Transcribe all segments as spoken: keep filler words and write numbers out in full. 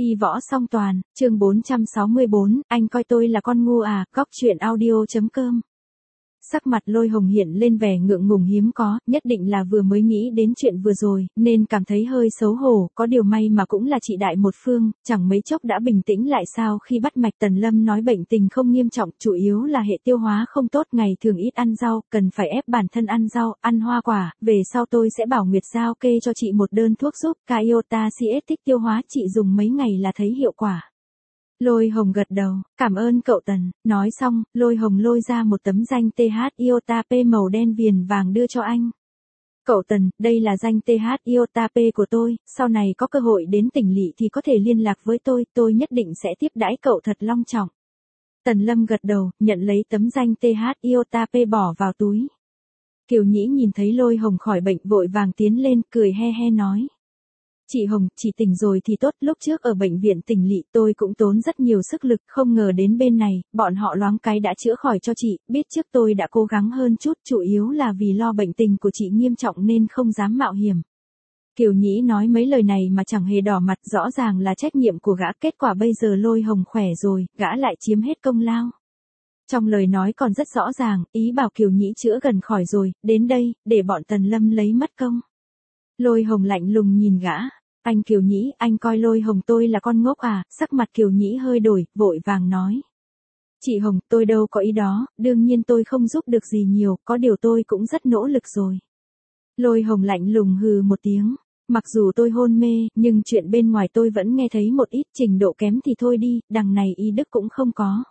Y võ song toàn, chương bốn trăm sáu mươi bốn, anh coi tôi là con ngu à, góc truyện audio.com. Sắc mặt Lôi Hồng hiện lên vẻ ngượng ngùng hiếm có, nhất định là vừa mới nghĩ đến chuyện vừa rồi, nên cảm thấy hơi xấu hổ, có điều may mà cũng là chị đại một phương, chẳng mấy chốc đã bình tĩnh lại sao khi bắt mạch. Tần Lâm nói bệnh tình không nghiêm trọng, chủ yếu là hệ tiêu hóa không tốt, ngày thường ít ăn rau, cần phải ép bản thân ăn rau, ăn hoa quả, về sau tôi sẽ bảo Nguyệt giao kê cho chị một đơn thuốc giúp Caiota xê ét tích tiêu hóa, chị dùng mấy ngày là thấy hiệu quả. Lôi Hồng gật đầu, cảm ơn cậu Tần, nói xong, Lôi Hồng lôi ra một tấm danh tê hát Iota P màu đen viền vàng đưa cho anh. Cậu Tần, đây là danh tê hát Iota P của tôi, sau này có cơ hội đến tỉnh lỵ thì có thể liên lạc với tôi, tôi nhất định sẽ tiếp đãi cậu thật long trọng. Tần Lâm gật đầu, nhận lấy tấm danh tê hát Iota P bỏ vào túi. Kiều Nhĩ nhìn thấy Lôi Hồng khỏi bệnh vội vàng tiến lên, cười he he nói. Chị Hồng, chị tỉnh rồi thì tốt, lúc trước ở bệnh viện tỉnh lỵ tôi cũng tốn rất nhiều sức lực, không ngờ đến bên này, bọn họ loáng cái đã chữa khỏi cho chị, biết trước tôi đã cố gắng hơn chút, chủ yếu là vì lo bệnh tình của chị nghiêm trọng nên không dám mạo hiểm. Kiều Nhĩ nói mấy lời này mà chẳng hề đỏ mặt, rõ ràng là trách nhiệm của gã, kết quả bây giờ Lôi Hồng khỏe rồi, gã lại chiếm hết công lao. Trong lời nói còn rất rõ ràng, ý bảo Kiều Nhĩ chữa gần khỏi rồi, đến đây, để bọn Tần Lâm lấy mất công. Lôi Hồng lạnh lùng nhìn gã. Anh Kiều Nhĩ, anh coi Lôi Hồng tôi là con ngốc à, sắc mặt Kiều Nhĩ hơi đổi, vội vàng nói. Chị Hồng, tôi đâu có ý đó, đương nhiên tôi không giúp được gì nhiều, có điều tôi cũng rất nỗ lực rồi. Lôi Hồng lạnh lùng hừ một tiếng, mặc dù tôi hôn mê, nhưng chuyện bên ngoài tôi vẫn nghe thấy một ít, trình độ kém thì thôi đi, đằng này y đức cũng không có.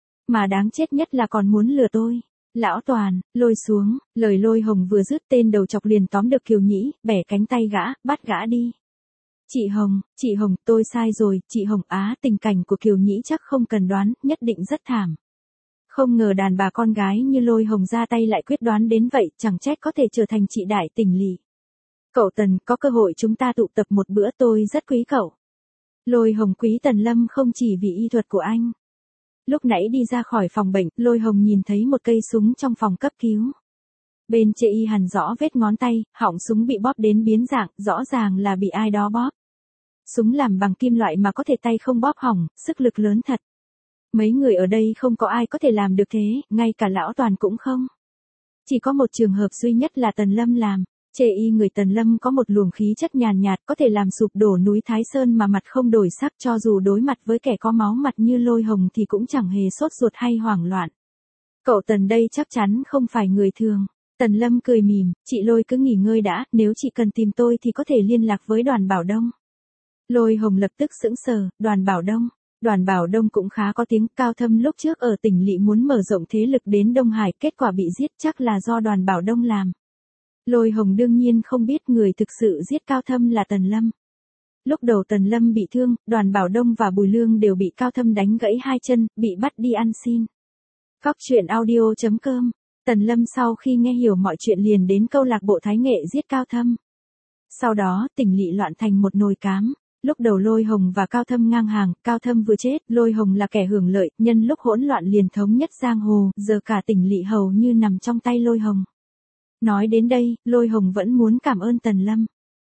Mà đáng chết nhất là còn muốn lừa tôi. Lão Toàn, lôi xuống, lời Lôi Hồng vừa dứt tên đầu chọc liền tóm được Kiều Nhĩ, bẻ cánh tay gã, bắt gã đi. Chị Hồng, chị Hồng, tôi sai rồi, chị Hồng á, tình cảnh của Kiều Nhĩ chắc không cần đoán, nhất định rất thảm. Không ngờ đàn bà con gái như Lôi Hồng ra tay lại quyết đoán đến vậy, chẳng trách có thể trở thành chị đại tỉnh lỵ. Cậu Tần, có cơ hội chúng ta tụ tập một bữa, tôi rất quý cậu. Lôi Hồng quý Tần Lâm không chỉ vì y thuật của anh. Lúc nãy đi ra khỏi phòng bệnh, Lôi Hồng nhìn thấy một cây súng trong phòng cấp cứu. Bên trên y hằn rõ vết ngón tay, họng súng bị bóp đến biến dạng, rõ ràng là bị ai đó bóp. Súng làm bằng kim loại mà có thể tay không bóp hỏng, sức lực lớn thật. Mấy người ở đây không có ai có thể làm được thế, ngay cả Lão Toàn cũng không. Chỉ có một trường hợp duy nhất là Tần Lâm làm. Chê y người Tần Lâm có một luồng khí chất nhàn nhạt, có thể làm sụp đổ núi Thái Sơn mà mặt không đổi sắc, cho dù đối mặt với kẻ có máu mặt như Lôi Hồng thì cũng chẳng hề sốt ruột hay hoảng loạn. Cậu Tần đây chắc chắn không phải người thường. Tần Lâm cười mỉm, chị Lôi cứ nghỉ ngơi đã, nếu chị cần tìm tôi thì có thể liên lạc với Đoàn Bảo Đông. Lôi Hồng lập tức sững sờ, Đoàn Bảo Đông. Đoàn Bảo Đông cũng khá có tiếng, Cao Thâm lúc trước ở tỉnh lỵ muốn mở rộng thế lực đến Đông Hải, kết quả bị giết, chắc là do Đoàn Bảo Đông làm. Lôi Hồng đương nhiên không biết người thực sự giết Cao Thâm là Tần Lâm. Lúc đầu Tần Lâm bị thương, Đoàn Bảo Đông và Bùi Lương đều bị Cao Thâm đánh gãy hai chân, bị bắt đi ăn xin. Góc truyện audio.com. Tần Lâm sau khi nghe hiểu mọi chuyện liền đến câu lạc bộ Thái Nghệ giết Cao Thâm. Sau đó, tỉnh lỵ loạn thành một nồi cám. Lúc đầu Lôi Hồng và Cao Thâm ngang hàng, Cao Thâm vừa chết, Lôi Hồng là kẻ hưởng lợi, nhân lúc hỗn loạn liền thống nhất giang hồ, giờ cả tỉnh lỵ hầu như nằm trong tay Lôi Hồng. Nói đến đây, Lôi Hồng vẫn muốn cảm ơn Tần Lâm.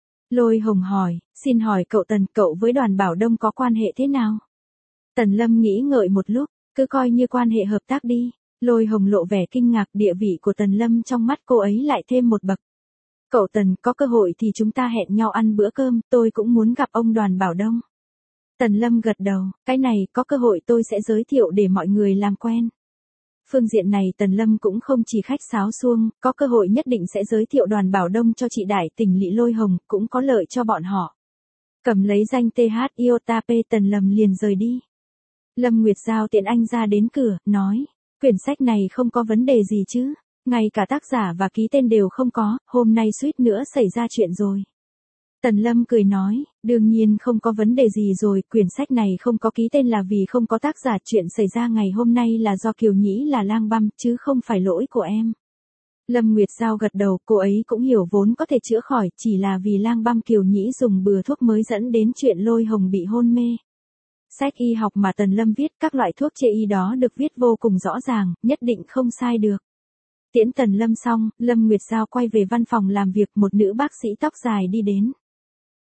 Lôi Hồng hỏi, xin hỏi cậu Tần, cậu với Đoàn Bảo Đông có quan hệ thế nào? Tần Lâm nghĩ ngợi một lúc, cứ coi như quan hệ hợp tác đi. Lôi Hồng lộ vẻ kinh ngạc, địa vị của Tần Lâm trong mắt cô ấy lại thêm một bậc. Cậu Tần, có cơ hội thì chúng ta hẹn nhau ăn bữa cơm, tôi cũng muốn gặp ông Đoàn Bảo Đông. Tần Lâm gật đầu, cái này, có cơ hội tôi sẽ giới thiệu để mọi người làm quen. Phương diện này Tần Lâm cũng không chỉ khách sáo suông, có cơ hội nhất định sẽ giới thiệu Đoàn Bảo Đông cho chị đại tỉnh lỵ Lôi Hồng, cũng có lợi cho bọn họ. Cầm lấy danh tê hát Iota P, Tần Lâm liền rời đi. Lâm Nguyệt Giao tiện anh ra đến cửa, nói, quyển sách này không có vấn đề gì chứ, ngay cả tác giả và ký tên đều không có, hôm nay suýt nữa xảy ra chuyện rồi. Tần Lâm cười nói, đương nhiên không có vấn đề gì rồi, quyển sách này không có ký tên là vì không có tác giả, chuyện xảy ra ngày hôm nay là do Kiều Nhĩ là lang băm, chứ không phải lỗi của em. Lâm Nguyệt Giao gật đầu, cô ấy cũng hiểu vốn có thể chữa khỏi, chỉ là vì lang băm Kiều Nhĩ dùng bừa thuốc mới dẫn đến chuyện Lôi Hồng bị hôn mê. Sách y học mà Tần Lâm viết, các loại thuốc chê y đó được viết vô cùng rõ ràng, nhất định không sai được. Tiễn Tần Lâm xong, Lâm Nguyệt Giao quay về văn phòng làm việc, một nữ bác sĩ tóc dài đi đến.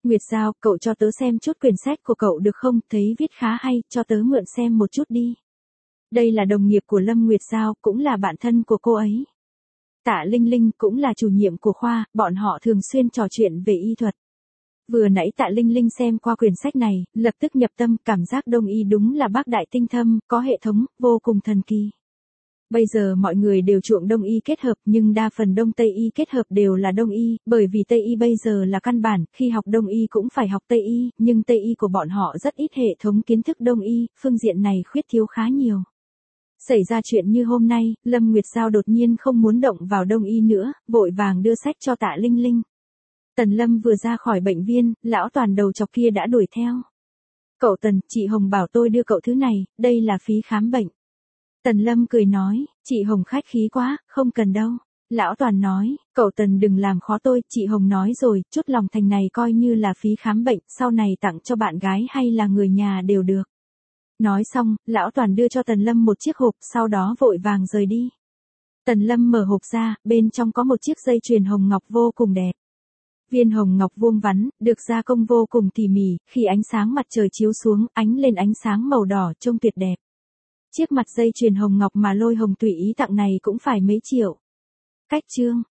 Nguyệt Giao, cậu cho tớ xem chút quyển sách của cậu được không, thấy viết khá hay, cho tớ mượn xem một chút đi. Đây là đồng nghiệp của Lâm Nguyệt Giao, cũng là bạn thân của cô ấy. Tạ Linh Linh cũng là chủ nhiệm của khoa, bọn họ thường xuyên trò chuyện về y thuật. Vừa nãy Tạ Linh Linh xem qua quyển sách này, lập tức nhập tâm, cảm giác đông y đúng là bác đại tinh thâm, có hệ thống, vô cùng thần kỳ. Bây giờ mọi người đều chuộng đông y kết hợp, nhưng đa phần đông tây y kết hợp đều là đông y, bởi vì tây y bây giờ là căn bản, khi học đông y cũng phải học tây y, nhưng tây y của bọn họ rất ít hệ thống kiến thức đông y, phương diện này khuyết thiếu khá nhiều. Xảy ra chuyện như hôm nay, Lâm Nguyệt Giao đột nhiên không muốn động vào đông y nữa, vội vàng đưa sách cho Tạ Linh Linh. Tần Lâm vừa ra khỏi bệnh viên, lão toàn đầu chọc kia đã đuổi theo. Cậu Tần, chị Hồng bảo tôi đưa cậu thứ này, đây là phí khám bệnh. Tần Lâm cười nói, chị Hồng khách khí quá, không cần đâu. Lão toàn nói, cậu Tần đừng làm khó tôi, chị Hồng nói rồi, chút lòng thành này coi như là phí khám bệnh, sau này tặng cho bạn gái hay là người nhà đều được. Nói xong, lão toàn đưa cho Tần Lâm một chiếc hộp, sau đó vội vàng rời đi. Tần Lâm mở hộp ra, bên trong có một chiếc dây chuyền hồng ngọc vô cùng đẹp. Viên hồng ngọc vuông vắn, được gia công vô cùng tỉ mỉ, khi ánh sáng mặt trời chiếu xuống, ánh lên ánh sáng màu đỏ trông tuyệt đẹp. Chiếc mặt dây chuyền hồng ngọc mà Lôi Hồng tùy ý tặng này cũng phải mấy triệu. Cách chương